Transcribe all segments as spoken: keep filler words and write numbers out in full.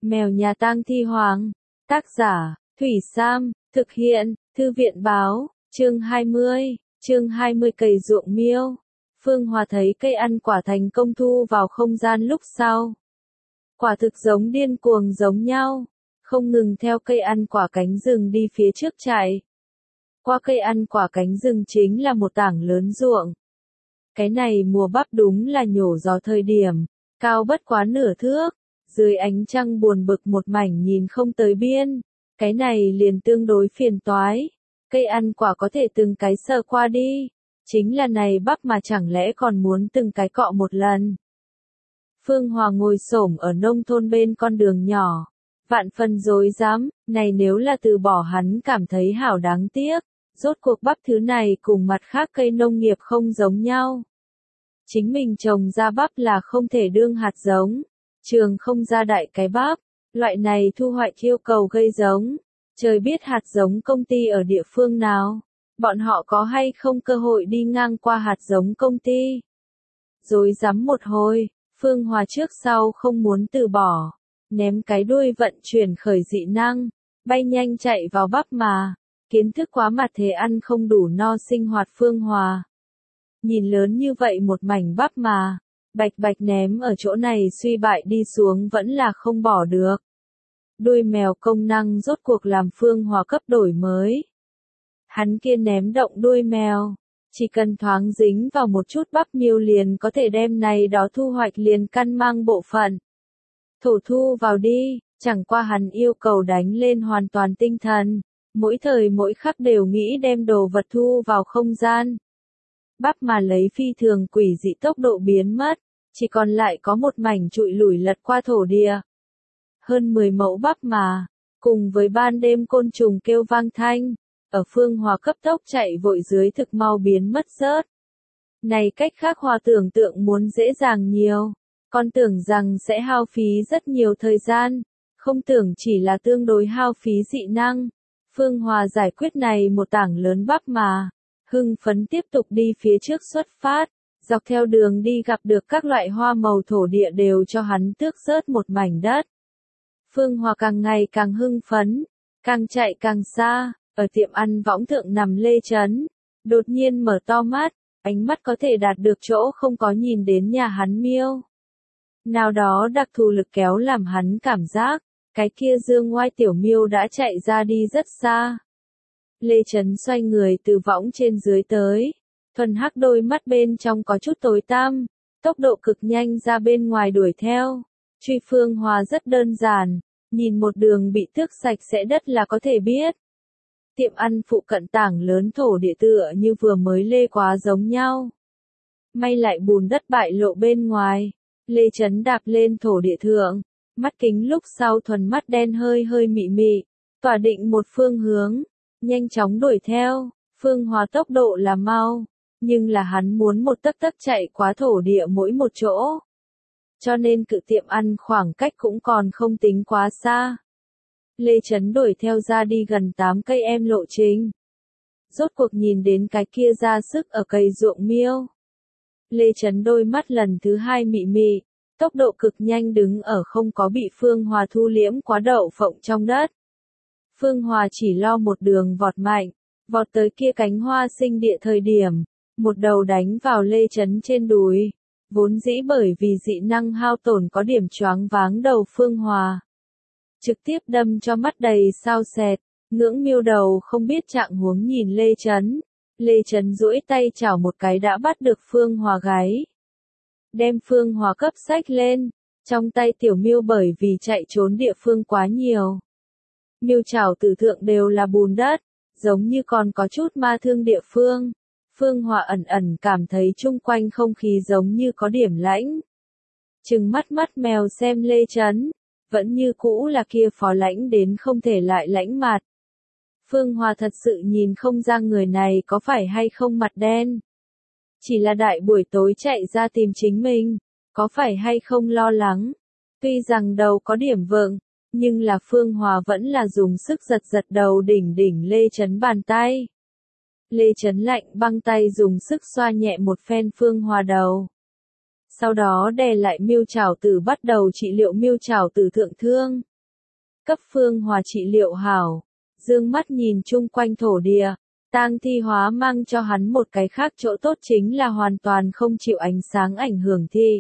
Mèo nhà tang thi hoàng. Tác giả, Thủy Sam, thực hiện, Thư viện báo, chương hai mươi, chương hai mươi cày ruộng miêu. Phương Hòa thấy cây ăn quả thành công thu vào không gian lúc sau. Quả thực giống điên cuồng giống nhau, không ngừng theo cây ăn quả cánh rừng đi phía trước chạy. Qua cây ăn quả cánh rừng chính là một tảng lớn ruộng. Cái này mùa bắp đúng là nhổ gió thời điểm, cao bất quá nửa thước, dưới ánh trăng buồn bực một mảnh nhìn không tới biên, cái này liền tương đối phiền toái, cây ăn quả có thể từng cái sờ qua đi, chính là này bắp mà chẳng lẽ còn muốn từng cái cọ một lần. Phương Hòa ngồi xổm ở nông thôn bên con đường nhỏ, vạn phần rối rắm, này nếu là từ bỏ hắn cảm thấy hảo đáng tiếc, rốt cuộc bắp thứ này cùng mặt khác cây nông nghiệp không giống nhau. Chính mình trồng ra bắp là không thể đương hạt giống, trường không ra đại cái bắp, loại này thu hoạch yêu cầu gây giống, trời biết hạt giống công ty ở địa phương nào, bọn họ có hay không cơ hội đi ngang qua hạt giống công ty. Rối rắm một hồi, Phương Hòa trước sau không muốn từ bỏ, ném cái đuôi vận chuyển khởi dị năng, bay nhanh chạy vào bắp mà, kiến thức quá mặt thế ăn không đủ no sinh hoạt Phương Hòa. Nhìn lớn như vậy một mảnh bắp mà, bạch bạch ném ở chỗ này suy bại đi xuống vẫn là không bỏ được. Đuôi mèo công năng rốt cuộc làm Phương Hòa cấp đổi mới. Hắn kia ném động đuôi mèo, chỉ cần thoáng dính vào một chút bắp miêu liền có thể đem này đó thu hoạch liền căn mang bộ phận. Thổ thu vào đi, chẳng qua hắn yêu cầu đánh lên hoàn toàn tinh thần, mỗi thời mỗi khắc đều nghĩ đem đồ vật thu vào không gian. Bắp mà lấy phi thường quỷ dị tốc độ biến mất, chỉ còn lại có một mảnh trụi lủi lật qua thổ địa. Hơn mười mẫu bắp mà, cùng với ban đêm côn trùng kêu vang thanh, ở Phương Hòa cấp tốc chạy vội dưới thực mau biến mất rớt. Này cách khác Hòa tưởng tượng muốn dễ dàng nhiều, con tưởng rằng sẽ hao phí rất nhiều thời gian, không tưởng chỉ là tương đối hao phí dị năng. Phương Hòa giải quyết này một tảng lớn bắp mà, hưng phấn tiếp tục đi phía trước xuất phát, dọc theo đường đi gặp được các loại hoa màu thổ địa đều cho hắn tước rớt một mảnh đất. Phương Hòa càng ngày càng hưng phấn, càng chạy càng xa, ở tiệm ăn võng thượng nằm Lê Trấn, đột nhiên mở to mắt, ánh mắt có thể đạt được chỗ không có nhìn đến nhà hắn miêu. Nào đó đặc thù lực kéo làm hắn cảm giác, cái kia dương ngoai tiểu miêu đã chạy ra đi rất xa. Lê Trấn xoay người từ võng trên dưới tới, thuần hắc đôi mắt bên trong có chút tối tăm, tốc độ cực nhanh ra bên ngoài đuổi theo. Truy Phương Hòa rất đơn giản, nhìn một đường bị tước sạch sẽ đất là có thể biết. Tiệm ăn phụ cận tảng lớn thổ địa tựa như vừa mới lê quá giống nhau. May lại bùn đất bại lộ bên ngoài, Lê Trấn đạp lên thổ địa thượng, mắt kính lúc sau thuần mắt đen hơi hơi mị mị, tỏa định một phương hướng, nhanh chóng đuổi theo. Phương Hòa tốc độ là mau, nhưng là hắn muốn một tấc tấc chạy qua thổ địa mỗi một chỗ. Cho nên cự tiệm ăn khoảng cách cũng còn không tính quá xa. Lê Trấn đuổi theo ra đi gần tám cây em lộ trình. Rốt cuộc nhìn đến cái kia ra sức ở cây ruộng miêu. Lê Trấn đôi mắt lần thứ hai mị mị, tốc độ cực nhanh đứng ở không có bị Phương Hòa thu liễm quá đậu phộng trong đất. Phương Hòa chỉ lo một đường vọt mạnh, vọt tới kia cánh hoa sinh địa thời điểm, một đầu đánh vào Lê Trấn trên đùi. Vốn dĩ bởi vì dị năng hao tổn có điểm choáng váng đầu Phương Hòa. Trực tiếp đâm cho mắt đầy sao sẹt, ngưỡng miêu đầu không biết trạng huống nhìn Lê Trấn. Lê Trấn duỗi tay chảo một cái đã bắt được Phương Hòa gáy. Đem Phương Hòa cấp xách lên, trong tay tiểu miêu bởi vì chạy trốn địa phương quá nhiều. Miêu chảo tử thượng đều là bùn đất, giống như còn có chút ma thương địa phương. Phương Hòa ẩn ẩn cảm thấy chung quanh không khí giống như có điểm lãnh. Trừng mắt mắt mèo xem Lê Trấn, vẫn như cũ là kia phó lãnh đến không thể lại lãnh mặt. Phương Hòa thật sự nhìn không ra người này có phải hay không mặt đen. Chỉ là đại buổi tối chạy ra tìm chính mình, có phải hay không lo lắng. Tuy rằng đầu có điểm vượng, nhưng là Phương Hòa vẫn là dùng sức giật giật đầu đỉnh đỉnh Lê Trấn bàn tay. Lê Trấn lạnh băng tay dùng sức xoa nhẹ một phen Phương Hòa đầu. Sau đó đè lại miêu chảo tử bắt đầu trị liệu miêu chảo tử thượng thương. cấp Phương Hòa trị liệu hảo, dương mắt nhìn chung quanh thổ địa, tang thi hóa mang cho hắn một cái khác chỗ tốt chính là hoàn toàn không chịu ánh sáng ảnh hưởng thị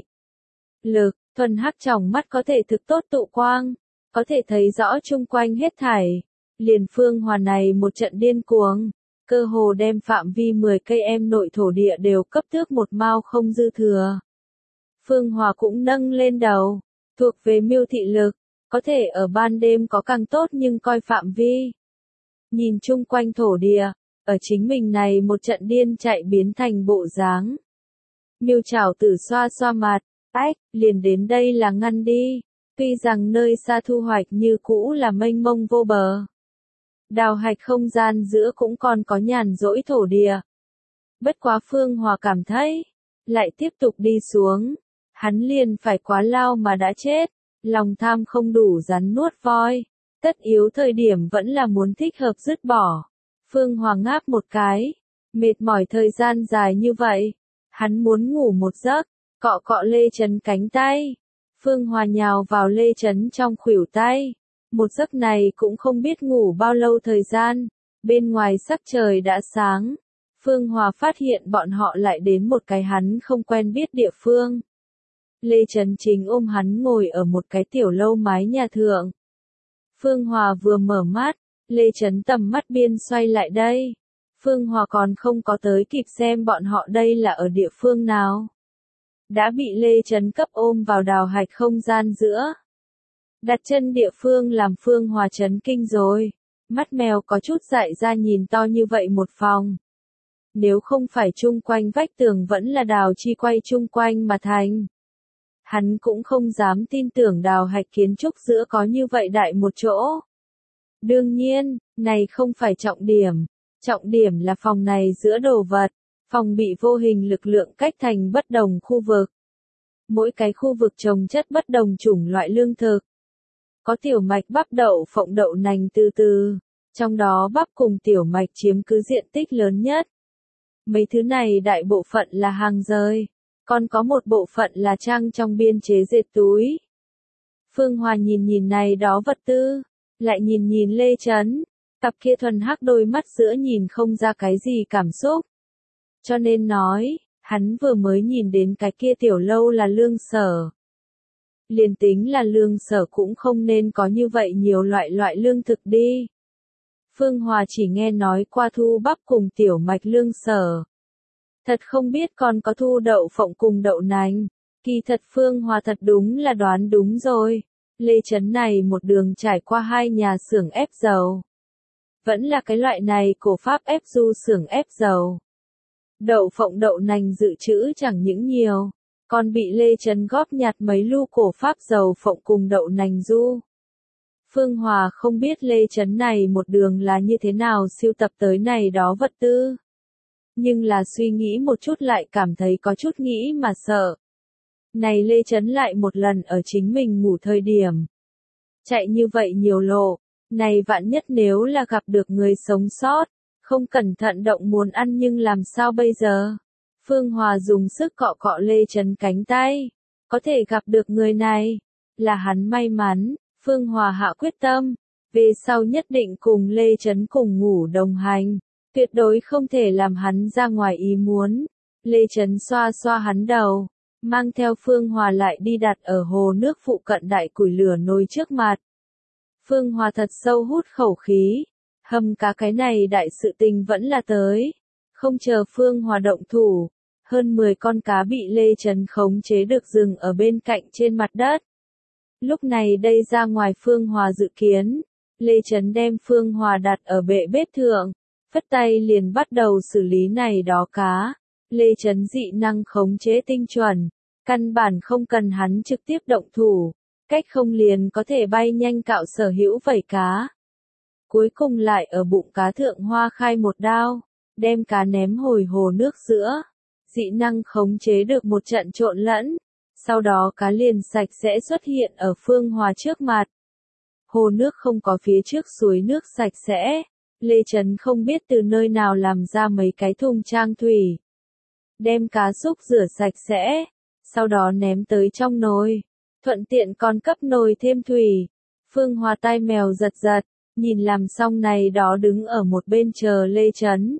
lực, thuần hắc trong mắt có thể thực tốt tụ quang, có thể thấy rõ chung quanh hết thảy. Liền Phương Hòa này một trận điên cuồng, cơ hồ đem phạm vi mười cây em nội thổ địa đều cấp tước một mao không dư thừa. Phương Hòa cũng nâng lên đầu, thuộc về miêu thị lực, có thể ở ban đêm có càng tốt nhưng coi phạm vi. Nhìn chung quanh thổ địa, ở chính mình này một trận điên chạy biến thành bộ dáng. Miêu Trảo Tử xoa xoa mặt, ách, liền đến đây là ngăn đi, tuy rằng nơi xa thu hoạch như cũ là mênh mông vô bờ. Đào hạch không gian giữa cũng còn có nhàn rỗi thổ địa. Bất quá Phương Hòa cảm thấy, lại tiếp tục đi xuống, hắn liền phải quá lao mà đã chết, lòng tham không đủ rắn nuốt voi, tất yếu thời điểm vẫn là muốn thích hợp dứt bỏ. Phương Hòa ngáp một cái, mệt mỏi thời gian dài như vậy, hắn muốn ngủ một giấc, cọ cọ Lê Chấn cánh tay. Phương Hòa nhào vào Lê Chấn trong khuỷu tay. Một giấc này cũng không biết ngủ bao lâu thời gian, bên ngoài sắc trời đã sáng. Phương Hòa phát hiện bọn họ lại đến một cái hắn không quen biết địa phương. Lê Chấn Chính ôm hắn ngồi ở một cái tiểu lâu mái nhà thượng. Phương Hòa vừa mở mắt, Lê Chấn tầm mắt biên xoay lại đây. Phương Hòa còn không có tới kịp xem bọn họ đây là ở địa phương nào. Đã bị Lê Chấn cấp ôm vào đào hạch không gian giữa. Đặt chân địa phương làm Phương Hòa chấn kinh rồi. Mắt mèo có chút dại ra nhìn to như vậy một phòng. Nếu không phải chung quanh vách tường vẫn là đào chi quay chung quanh mà thành. Hắn cũng không dám tin tưởng đào hạch kiến trúc giữa có như vậy đại một chỗ. Đương nhiên, này không phải trọng điểm. Trọng điểm là phòng này giữa đồ vật. Phòng bị vô hình lực lượng cách thành bất đồng khu vực. Mỗi cái khu vực trồng chất bất đồng chủng loại lương thực. Có tiểu mạch bắp đậu phộng đậu nành từ từ. Trong đó bắp cùng tiểu mạch chiếm cứ diện tích lớn nhất. Mấy thứ này đại bộ phận là hàng rời. Còn có một bộ phận là trang trong biên chế dệt túi. Phương Hòa nhìn nhìn này đó vật tư. Lại nhìn nhìn Lê Chấn. Cặp kia thuần hắc đôi mắt giữa nhìn không ra cái gì cảm xúc. Cho nên nói, hắn vừa mới nhìn đến cái kia tiểu lâu là lương sở. Liền tính là lương sở cũng không nên có như vậy nhiều loại loại lương thực đi. Phương Hòa chỉ nghe nói qua thu bắp cùng tiểu mạch lương sở. Thật không biết còn có thu đậu phộng cùng đậu nành. Kỳ thật Phương Hòa thật đúng là đoán đúng rồi. Lê Chấn này một đường trải qua hai nhà xưởng ép dầu. Vẫn là cái loại này cổ pháp ép du xưởng ép dầu. Đậu phộng đậu nành dự trữ chẳng những nhiều, còn bị Lê Chấn góp nhặt mấy lu cổ pháp dầu phộng cùng đậu nành du. Phương Hòa không biết Lê Chấn này một đường là như thế nào siêu tập tới này đó vật tư. Nhưng là suy nghĩ một chút lại cảm thấy có chút nghĩ mà sợ. Này Lê Chấn lại một lần ở chính mình ngủ thời điểm. Chạy như vậy nhiều lộ, này vạn nhất nếu là gặp được người sống sót. Không cẩn thận động muốn ăn nhưng làm sao bây giờ? Phương Hòa dùng sức cọ cọ Lê Chấn cánh tay. Có thể gặp được người này. Là hắn may mắn. Phương Hòa hạ quyết tâm. Về sau nhất định cùng Lê Chấn cùng ngủ đồng hành. Tuyệt đối không thể làm hắn ra ngoài ý muốn. Lê Chấn xoa xoa hắn đầu. Mang theo Phương Hòa lại đi đặt ở hồ nước phụ cận đại củi lửa nồi trước mặt. Phương Hòa thật sâu hút khẩu khí. Hầm cá cái này đại sự tình vẫn là tới. Không chờ Phương Hòa động thủ. Hơn mười con cá bị Lê Chấn khống chế được dừng ở bên cạnh trên mặt đất. Lúc này đây ra ngoài Phương Hòa dự kiến. Lê Chấn đem Phương Hòa đặt ở bệ bếp thượng. Phất tay liền bắt đầu xử lý này đó cá. Lê Chấn dị năng khống chế tinh chuẩn. Căn bản không cần hắn trực tiếp động thủ. Cách không liền có thể bay nhanh cạo sở hữu vảy cá. Cuối cùng lại ở bụng cá thượng hoa khai một đao, đem cá ném hồi hồ nước giữa. Dị năng khống chế được một trận trộn lẫn, sau đó cá liền sạch sẽ xuất hiện ở Phương Hòa trước mặt. Hồ nước không có phía trước suối nước sạch sẽ, Lê Chấn không biết từ nơi nào làm ra mấy cái thùng trang thủy. Đem cá xúc rửa sạch sẽ, sau đó ném tới trong nồi, thuận tiện còn cấp nồi thêm thủy. Phương Hòa tai mèo giật giật, nhìn làm xong này đó đứng ở một bên chờ Lê Chấn.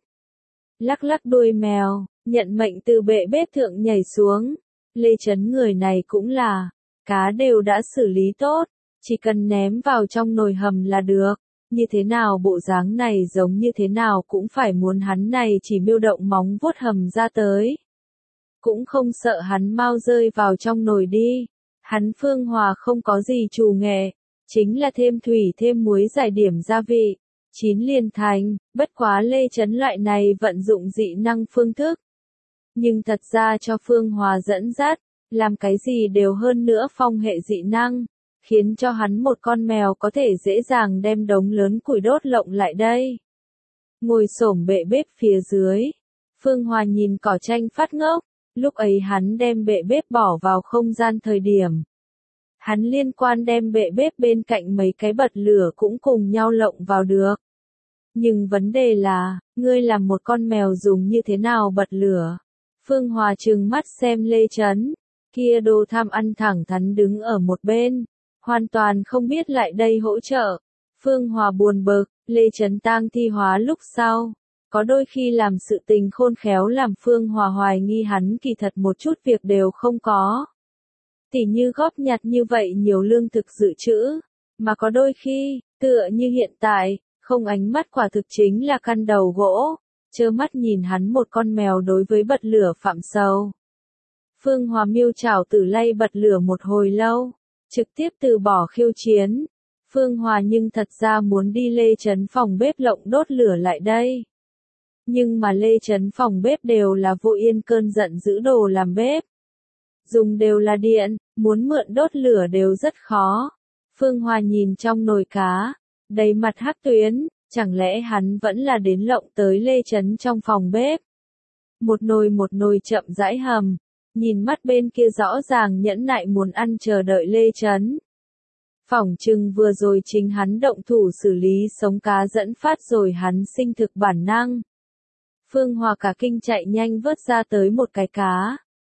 Lắc lắc đuôi mèo, nhận mệnh từ bệ bếp thượng nhảy xuống. Lê Chấn người này cũng là, cá đều đã xử lý tốt, chỉ cần ném vào trong nồi hầm là được. Như thế nào bộ dáng này giống như thế nào cũng phải muốn hắn này chỉ miêu động móng vuốt hầm ra tới. Cũng không sợ hắn mau rơi vào trong nồi đi. Hắn Phương Hòa không có gì trù nghệ, chính là thêm thủy thêm muối giải điểm gia vị. Chín liền thành, bất quá Lê Chấn loại này vận dụng dị năng phương thức. Nhưng thật ra cho Phương Hòa dẫn dắt, làm cái gì đều hơn nữa phong hệ dị năng, khiến cho hắn một con mèo có thể dễ dàng đem đống lớn củi đốt lộng lại đây. Ngồi xổm bệ bếp phía dưới, Phương Hòa nhìn cỏ tranh phát ngốc, lúc ấy hắn đem bệ bếp bỏ vào không gian thời điểm. Hắn liên quan đem bệ bếp bên cạnh mấy cái bật lửa cũng cùng nhau lộng vào được. Nhưng vấn đề là, ngươi làm một con mèo dùng như thế nào bật lửa? Phương Hòa trừng mắt xem Lê Chấn, kia đồ tham ăn thẳng thắn đứng ở một bên, hoàn toàn không biết lại đây hỗ trợ. Phương Hòa buồn bực, Lê Chấn tang thi hóa lúc sau, có đôi khi làm sự tình khôn khéo làm Phương Hòa hoài nghi hắn kỳ thật một chút việc đều không có. Tỉ như góp nhặt như vậy nhiều lương thực dự trữ, mà có đôi khi, tựa như hiện tại, không ánh mắt quả thực chính là căn đầu gỗ, trơ mắt nhìn hắn một con mèo đối với bật lửa phạm sầu. Phương Hòa miêu chảo tử lay bật lửa một hồi lâu, trực tiếp từ bỏ khiêu chiến. Phương Hòa nhưng thật ra muốn đi Lê Chấn phòng bếp lộng đốt lửa lại đây. Nhưng mà Lê Chấn phòng bếp đều là vô yên cơn giận giữ đồ làm bếp. Dùng đều là điện, muốn mượn đốt lửa đều rất khó. Phương Hòa nhìn trong nồi cá, đầy mặt hắc tuyến, chẳng lẽ hắn vẫn là đến lộng tới Lê Chấn trong phòng bếp. Một nồi một nồi chậm rãi hầm, nhìn mắt bên kia rõ ràng nhẫn nại muốn ăn chờ đợi Lê Chấn. Phỏng chừng vừa rồi chính hắn động thủ xử lý sống cá dẫn phát rồi hắn sinh thực bản năng. Phương Hòa cả kinh chạy nhanh vớt ra tới một cái cá.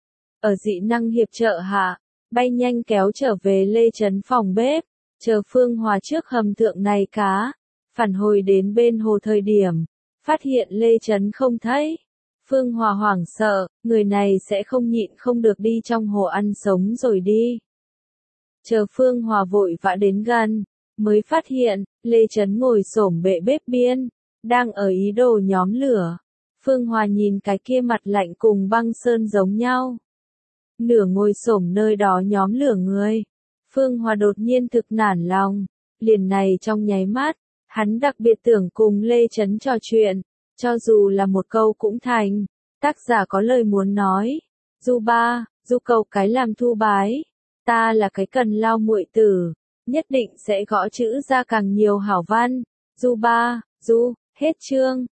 Ở dị năng hiệp trợ hạ, bay nhanh kéo trở về Lê Chấn phòng bếp, chờ Phương Hòa trước hầm thượng này cá, phản hồi đến bên hồ thời điểm, phát hiện Lê Chấn không thấy. Phương Hòa hoảng sợ, người này sẽ không nhịn không được đi trong hồ ăn sống rồi đi. Chờ Phương Hòa vội vã đến gần, mới phát hiện, Lê Chấn ngồi xổm bệ bếp biên, đang ở ý đồ nhóm lửa. Phương Hòa nhìn cái kia mặt lạnh cùng băng sơn giống nhau. Nửa ngồi xổm nơi đó nhóm lửa người. Phương Hòa đột nhiên thực nản lòng, liền này trong nháy mắt, hắn đặc biệt tưởng cùng Lê Chấn trò chuyện, cho dù là một câu cũng thành. Tác giả có lời muốn nói, Du ba, Du cầu cái làm thu bái, ta là cái cần lao muội tử, nhất định sẽ gõ chữ ra càng nhiều hảo văn. Du ba, Du, hết chương.